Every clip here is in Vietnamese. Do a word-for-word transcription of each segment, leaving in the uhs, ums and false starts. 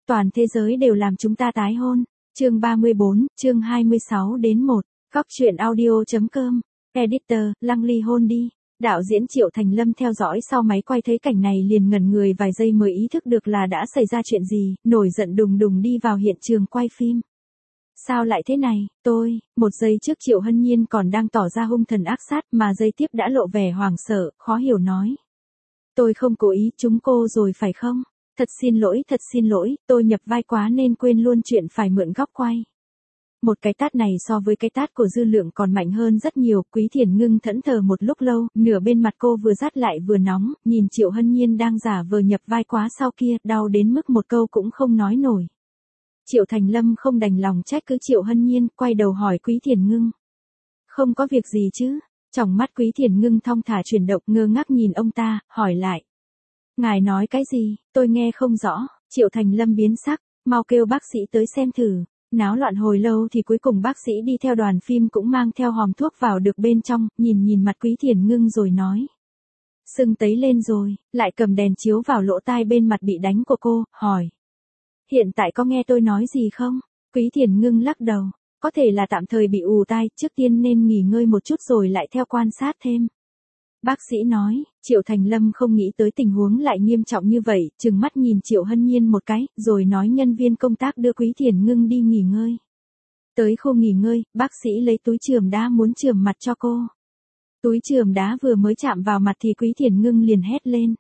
toàn thế giới đều làm chúng ta tái hôn. Chương ba mươi bốn, chương hai mươi sáu đến một. Góc truyện audio.com. Editor, Lăng ly hôn đi. Đạo diễn Triệu Thành Lâm theo dõi sau máy quay thấy cảnh này liền ngẩn người vài giây mới ý thức được là đã xảy ra chuyện gì, nổi giận đùng đùng đi vào hiện trường quay phim. Sao lại thế này, tôi, một giây trước Triệu Hân Nhiên còn đang tỏ ra hung thần ác sát mà giây tiếp đã lộ vẻ hoảng sợ, khó hiểu nói. Tôi không cố ý trúng cô rồi phải không? Thật xin lỗi, thật xin lỗi, tôi nhập vai quá nên quên luôn chuyện phải mượn góc quay. Một cái tát này so với cái tát của Dư Lượng còn mạnh hơn rất nhiều, Quý Thiền Ngưng thẫn thờ một lúc lâu, nửa bên mặt cô vừa rát lại vừa nóng, nhìn Triệu Hân Nhiên đang giả vờ nhập vai quá sau kia, đau đến mức một câu cũng không nói nổi. Triệu Thành Lâm không đành lòng trách cứ Triệu Hân Nhiên, quay đầu hỏi Quý Thiền Ngưng. Không có việc gì chứ? Trong mắt Quý Thiền Ngưng thong thả chuyển động, ngơ ngác nhìn ông ta, hỏi lại. Ngài nói cái gì, tôi nghe không rõ. Triệu Thành Lâm biến sắc, mau kêu bác sĩ tới xem thử. Náo loạn hồi lâu thì cuối cùng bác sĩ đi theo đoàn phim cũng mang theo hòm thuốc vào được bên trong, nhìn nhìn mặt Quý Thiền Ngưng rồi nói. Sưng tấy lên rồi, lại cầm đèn chiếu vào lỗ tai bên mặt bị đánh của cô, hỏi. Hiện tại có nghe tôi nói gì không? Quý Thiền Ngưng lắc đầu, có thể là tạm thời bị ù tai, trước tiên nên nghỉ ngơi một chút rồi lại theo quan sát thêm. Bác sĩ nói, Triệu Thành Lâm không nghĩ tới tình huống lại nghiêm trọng như vậy, trừng mắt nhìn Triệu Hân Nhiên một cái, rồi nói nhân viên công tác đưa Quý Thiền Ngưng đi nghỉ ngơi. Tới khu nghỉ ngơi, bác sĩ lấy túi chườm đá muốn chườm mặt cho cô. Túi chườm đá vừa mới chạm vào mặt thì Quý Thiền Ngưng liền hét lên.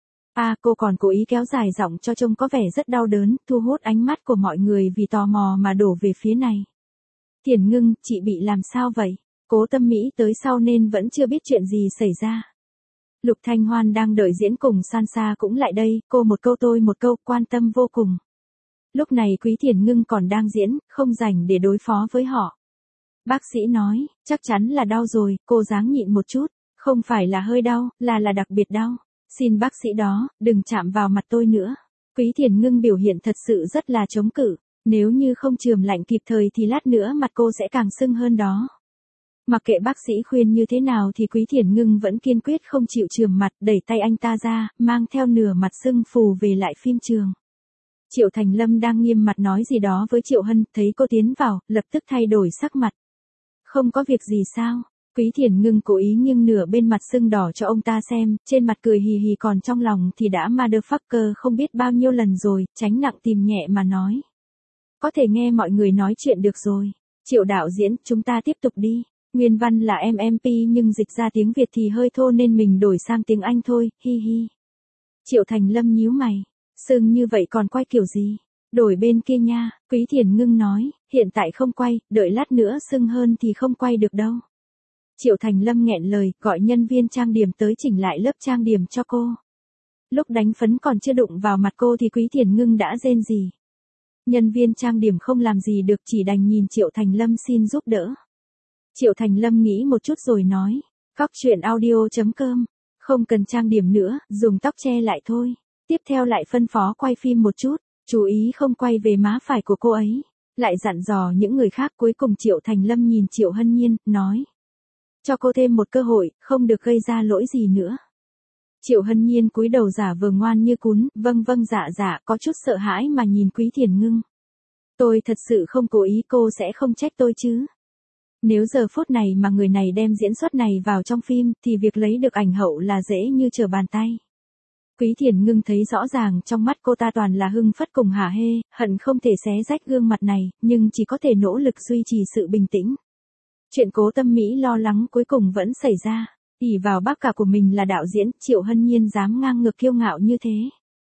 À, cô còn cố ý kéo dài giọng cho trông có vẻ rất đau đớn, thu hút ánh mắt của mọi người vì tò mò mà đổ về phía này. Thiền Ngưng, chị bị làm sao vậy? Cố Tâm Mỹ tới sau nên vẫn chưa biết chuyện gì xảy ra. Lục Thanh Hoan đang đợi diễn cùng Sansa cũng lại đây, cô một câu tôi một câu, quan tâm vô cùng. Lúc này Quý Thiền Ngưng còn đang diễn, không rảnh để đối phó với họ. Bác sĩ nói, chắc chắn là đau rồi, cô ráng nhịn một chút, không phải là hơi đau, là là đặc biệt đau. Xin bác sĩ đó, đừng chạm vào mặt tôi nữa. Quý Thiền Ngưng biểu hiện thật sự rất là chống cự, nếu như không chườm lạnh kịp thời thì lát nữa mặt cô sẽ càng sưng hơn đó. Mặc kệ bác sĩ khuyên như thế nào thì Quý Thiền Ngưng vẫn kiên quyết không chịu chườm mặt, đẩy tay anh ta ra, mang theo nửa mặt sưng phù về lại phim trường. Triệu Thành Lâm đang nghiêm mặt nói gì đó với Triệu Hân, thấy cô tiến vào, lập tức thay đổi sắc mặt. Không có việc gì sao? Quý Thiền Ngưng cố ý nghiêng nửa bên mặt sưng đỏ cho ông ta xem, trên mặt cười hì hì còn trong lòng thì đã motherfucker không biết bao nhiêu lần rồi, tránh nặng tìm nhẹ mà nói. Có thể nghe mọi người nói chuyện được rồi. Triệu đạo diễn, chúng ta tiếp tục đi. Nguyên văn là em em pê nhưng dịch ra tiếng Việt thì hơi thô nên mình đổi sang tiếng Anh thôi, hi hi. Triệu Thành Lâm nhíu mày. Sưng như vậy còn quay kiểu gì? Đổi bên kia nha, Quý Thiền Ngưng nói, hiện tại không quay, đợi lát nữa sưng hơn thì không quay được đâu. Triệu Thành Lâm nghẹn lời, gọi nhân viên trang điểm tới chỉnh lại lớp trang điểm cho cô. Lúc đánh phấn còn chưa đụng vào mặt cô thì Quý Thiền Ngưng đã rên rỉ. Nhân viên trang điểm không làm gì được chỉ đành nhìn Triệu Thành Lâm xin giúp đỡ. Triệu Thành Lâm nghĩ một chút rồi nói, góc truyện audio.com, không cần trang điểm nữa, dùng tóc che lại thôi. Tiếp theo lại phân phó quay phim một chút, chú ý không quay về má phải của cô ấy. Lại dặn dò những người khác. Cuối cùng Triệu Thành Lâm nhìn Triệu Hân Nhiên, nói. Cho cô thêm một cơ hội, không được gây ra lỗi gì nữa. Triệu Hân Nhiên cúi đầu giả vờ ngoan như cún, vâng vâng dạ dạ, có chút sợ hãi mà nhìn Quý Thiền Ngưng. Tôi thật sự không cố ý, cô sẽ không trách tôi chứ. Nếu giờ phút này mà người này đem diễn xuất này vào trong phim, thì việc lấy được ảnh hậu là dễ như trở bàn tay. Quý Thiền Ngưng thấy rõ ràng trong mắt cô ta toàn là hưng phất cùng hả hê, hận không thể xé rách gương mặt này, nhưng chỉ có thể nỗ lực duy trì sự bình tĩnh. Chuyện Cố Tâm Mỹ lo lắng cuối cùng vẫn xảy ra. ỷ vào bác cả của mình là đạo diễn, Triệu Hân Nhiên dám ngang ngược kiêu ngạo như thế.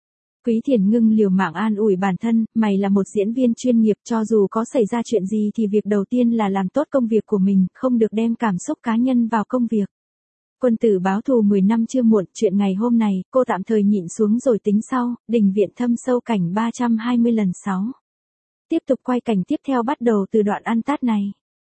Quý Thiền Ngưng liều mạng an ủi bản thân, mày là một diễn viên chuyên nghiệp, cho dù có xảy ra chuyện gì thì việc đầu tiên là làm tốt công việc của mình, không được đem cảm xúc cá nhân vào công việc. Quân tử báo thù mười năm chưa muộn, chuyện ngày hôm này, cô tạm thời nhịn xuống rồi tính sau. Đình viện thâm sâu cảnh ba trăm hai mươi lần sáu. Tiếp tục quay cảnh tiếp theo bắt đầu từ đoạn ăn tát này.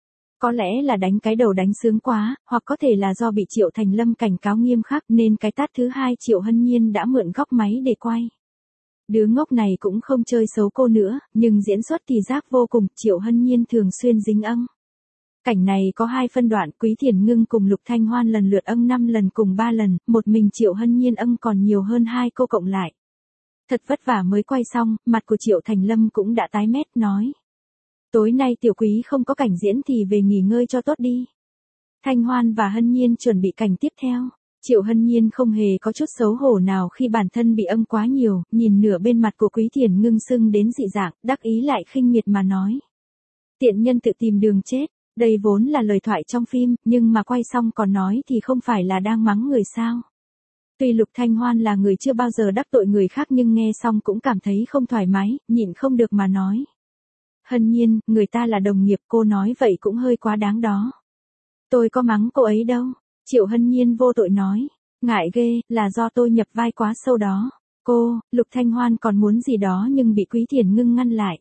Có lẽ là đánh cái đầu đánh sướng quá, hoặc có thể là do bị Triệu Thành Lâm cảnh cáo nghiêm khắc nên cái tát thứ hai Triệu Hân Nhiên đã mượn góc máy để quay. Đứa ngốc này cũng không chơi xấu cô nữa, nhưng diễn xuất thì rác vô cùng, Triệu Hân Nhiên thường xuyên dính âng. Cảnh này có hai phân đoạn, Quý Thiền Ngưng cùng Lục Thanh Hoan lần lượt âng năm lần cùng ba lần, một mình Triệu Hân Nhiên âng còn nhiều hơn hai cô cộng lại. Thật vất vả mới quay xong, mặt của Triệu Thành Lâm cũng đã tái mét nói. Tối nay tiểu quý không có cảnh diễn thì về nghỉ ngơi cho tốt đi. Thanh Hoan và Hân Nhiên chuẩn bị cảnh tiếp theo. Triệu Hân Nhiên không hề có chút xấu hổ nào khi bản thân bị âm quá nhiều, nhìn nửa bên mặt của Quý Thiền Ngưng sưng đến dị dạng, đắc ý lại khinh miệt mà nói. Tiện nhân tự tìm đường chết, đây vốn là lời thoại trong phim, nhưng mà quay xong còn nói thì không phải là đang mắng người sao. Tuy Lục Thanh Hoan là người chưa bao giờ đắc tội người khác nhưng nghe xong cũng cảm thấy không thoải mái, nhịn không được mà nói. Hân Nhiên, người ta là đồng nghiệp, cô nói vậy cũng hơi quá đáng đó. Tôi có mắng cô ấy đâu. Triệu Hân Nhiên vô tội nói. Ngại ghê, là do tôi nhập vai quá sâu đó. Cô, Lục Thanh Hoan còn muốn gì đó nhưng bị Quý Thiền Ngưng ngăn lại.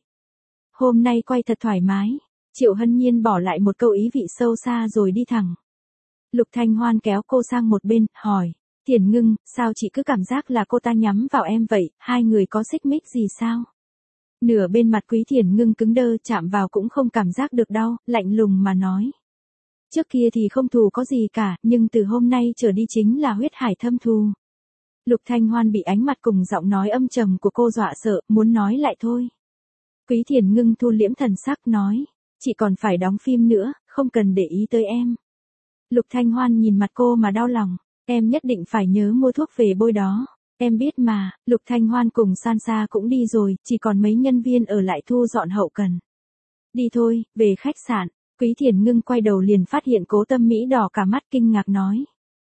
Hôm nay quay thật thoải mái. Triệu Hân Nhiên bỏ lại một câu ý vị sâu xa rồi đi thẳng. Lục Thanh Hoan kéo cô sang một bên, hỏi. Thiền Ngưng, sao chị cứ cảm giác là cô ta nhắm vào em vậy, hai người có xích mích gì sao? Nửa bên mặt Quý Thiền Ngưng cứng đơ, chạm vào cũng không cảm giác được đau, lạnh lùng mà nói. Trước kia thì không thù có gì cả, nhưng từ hôm nay trở đi chính là huyết hải thâm thù. Lục Thanh Hoan bị ánh mặt cùng giọng nói âm trầm của cô dọa sợ, muốn nói lại thôi. Quý Thiền Ngưng thu liễm thần sắc nói, chị còn phải đóng phim nữa, không cần để ý tới em. Lục Thanh Hoan nhìn mặt cô mà đau lòng, em nhất định phải nhớ mua thuốc về bôi đó. Em biết mà, Lục Thanh Hoan cùng Sansa cũng đi rồi, chỉ còn mấy nhân viên ở lại thu dọn hậu cần. Đi thôi, về khách sạn. Quý Thiền Ngưng quay đầu liền phát hiện Cố Tâm Mỹ đỏ cả mắt kinh ngạc nói.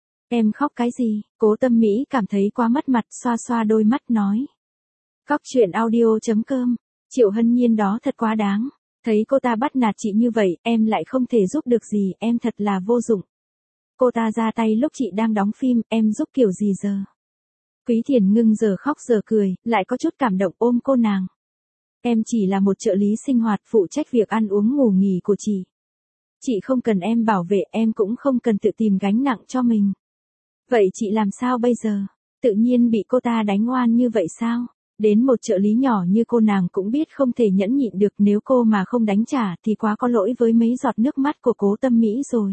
Em khóc cái gì? Cố Tâm Mỹ cảm thấy quá mất mặt, xoa xoa đôi mắt nói. Cóc truyện audio chấm com. Triệu Hân Nhiên đó thật quá đáng. Thấy cô ta bắt nạt chị như vậy, em lại không thể giúp được gì, em thật là vô dụng. Cô ta ra tay lúc chị đang đóng phim, em giúp kiểu gì giờ? Quý Thiền Ngưng giờ khóc giờ cười, lại có chút cảm động ôm cô nàng. Em chỉ là một trợ lý sinh hoạt phụ trách việc ăn uống ngủ nghỉ của chị. Chị không cần em bảo vệ, em cũng không cần tự tìm gánh nặng cho mình. Vậy chị làm sao bây giờ? Tự nhiên bị cô ta đánh oan như vậy sao? Đến một trợ lý nhỏ như cô nàng cũng biết không thể nhẫn nhịn được, nếu cô mà không đánh trả thì quá có lỗi với mấy giọt nước mắt của Cố Tâm Mỹ rồi.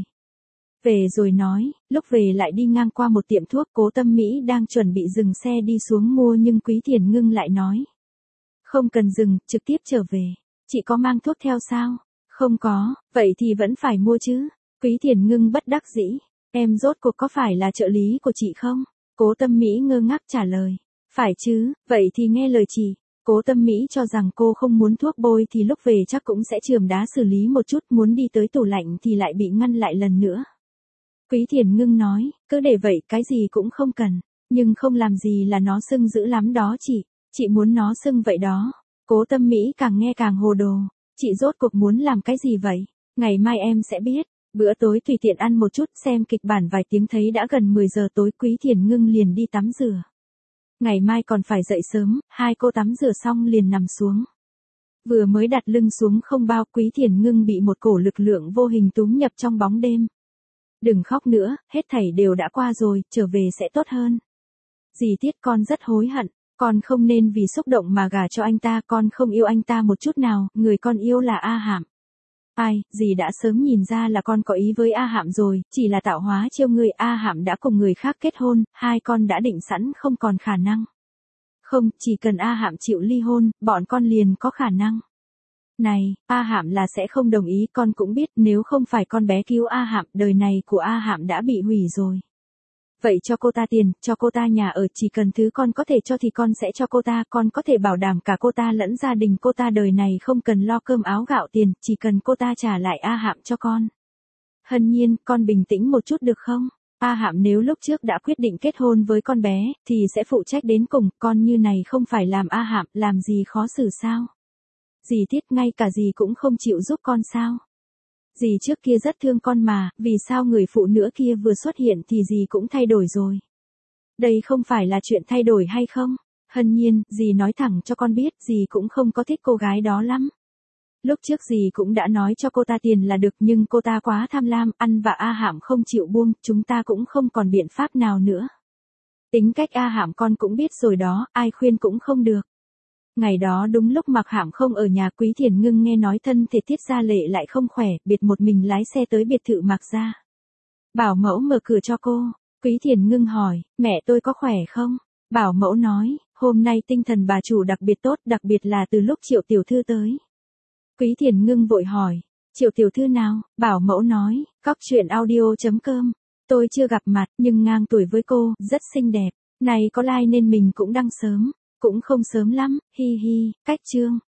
Về rồi nói, lúc về lại đi ngang qua một tiệm thuốc, Cố Tâm Mỹ đang chuẩn bị dừng xe đi xuống mua nhưng Quý Thiền Ngưng lại nói. Không cần dừng, trực tiếp trở về. Chị có mang thuốc theo sao? Không có, vậy thì vẫn phải mua chứ. Quý Thiền Ngưng bất đắc dĩ. Em rốt cuộc có phải là trợ lý của chị không? Cố Tâm Mỹ ngơ ngác trả lời. Phải chứ, vậy thì nghe lời chị. Cố Tâm Mỹ cho rằng cô không muốn thuốc bôi thì lúc về chắc cũng sẽ chườm đá xử lý một chút, muốn đi tới tủ lạnh thì lại bị ngăn lại lần nữa. Quý Thiền Ngưng nói, cứ để vậy, cái gì cũng không cần. Nhưng không làm gì là nó sưng dữ lắm đó chị. Chị muốn nó sưng vậy đó. Cố Tâm Mỹ càng nghe càng hồ đồ. Chị rốt cuộc muốn làm cái gì vậy? Ngày mai em sẽ biết. Bữa tối tùy tiện ăn một chút, xem kịch bản vài tiếng thấy đã gần mười giờ tối, Quý Thiền Ngưng liền đi tắm rửa. Ngày mai còn phải dậy sớm, hai cô tắm rửa xong liền nằm xuống. Vừa mới đặt lưng xuống không bao, Quý Thiền Ngưng bị một cổ lực lượng vô hình túm nhập trong bóng đêm. Đừng khóc nữa, hết thảy đều đã qua rồi, trở về sẽ tốt hơn. Dì Tiết, con rất hối hận. Con không nên vì xúc động mà gả cho anh ta, con không yêu anh ta một chút nào, người con yêu là A Hạm. Ai, dì đã sớm nhìn ra là con có ý với A Hạm rồi, chỉ là tạo hóa trêu người, A Hạm đã cùng người khác kết hôn, hai con đã định sẵn không còn khả năng. Không, chỉ cần A Hạm chịu ly hôn, bọn con liền có khả năng. Này, A Hạm là sẽ không đồng ý, con cũng biết nếu không phải con bé cứu A Hạm, đời này của A Hạm đã bị hủy rồi. Vậy cho cô ta tiền, cho cô ta nhà ở, chỉ cần thứ con có thể cho thì con sẽ cho cô ta, con có thể bảo đảm cả cô ta lẫn gia đình cô ta đời này không cần lo cơm áo gạo tiền, chỉ cần cô ta trả lại A Hạm cho con. Hân Nhiên, con bình tĩnh một chút được không? A Hạm nếu lúc trước đã quyết định kết hôn với con bé, thì sẽ phụ trách đến cùng, con như này không phải làm A Hạm, làm gì khó xử sao? Dì Tiết ngay cả dì cũng không chịu giúp con sao? Dì trước kia rất thương con mà, vì sao người phụ nữ kia vừa xuất hiện thì dì cũng thay đổi rồi? Đây không phải là chuyện thay đổi hay không? Hân Nhiên, dì nói thẳng cho con biết, dì cũng không có thích cô gái đó lắm. Lúc trước dì cũng đã nói cho cô ta tiền là được, nhưng cô ta quá tham lam, ăn và A Hạm không chịu buông, chúng ta cũng không còn biện pháp nào nữa. Tính cách A Hạm con cũng biết rồi đó, ai khuyên cũng không được. Ngày đó đúng lúc Mạc Hạm không ở nhà, Quý Thiền Ngưng nghe nói thân thể Tiết Gia Lệ lại không khỏe, biệt một mình lái xe tới biệt thự Mạc gia. Bảo mẫu mở cửa cho cô. Quý Thiền Ngưng hỏi, mẹ tôi có khỏe không? Bảo mẫu nói, Hôm nay tinh thần bà chủ đặc biệt tốt, đặc biệt là từ lúc Triệu tiểu thư tới. Quý Thiền Ngưng vội hỏi, Triệu tiểu thư nào? Bảo mẫu nói, cóc truyện audio.com. Tôi chưa gặp mặt, nhưng ngang tuổi với cô, rất xinh đẹp. Này có like nên mình cũng đăng sớm. Cũng không sớm lắm, hi hi, cách chương.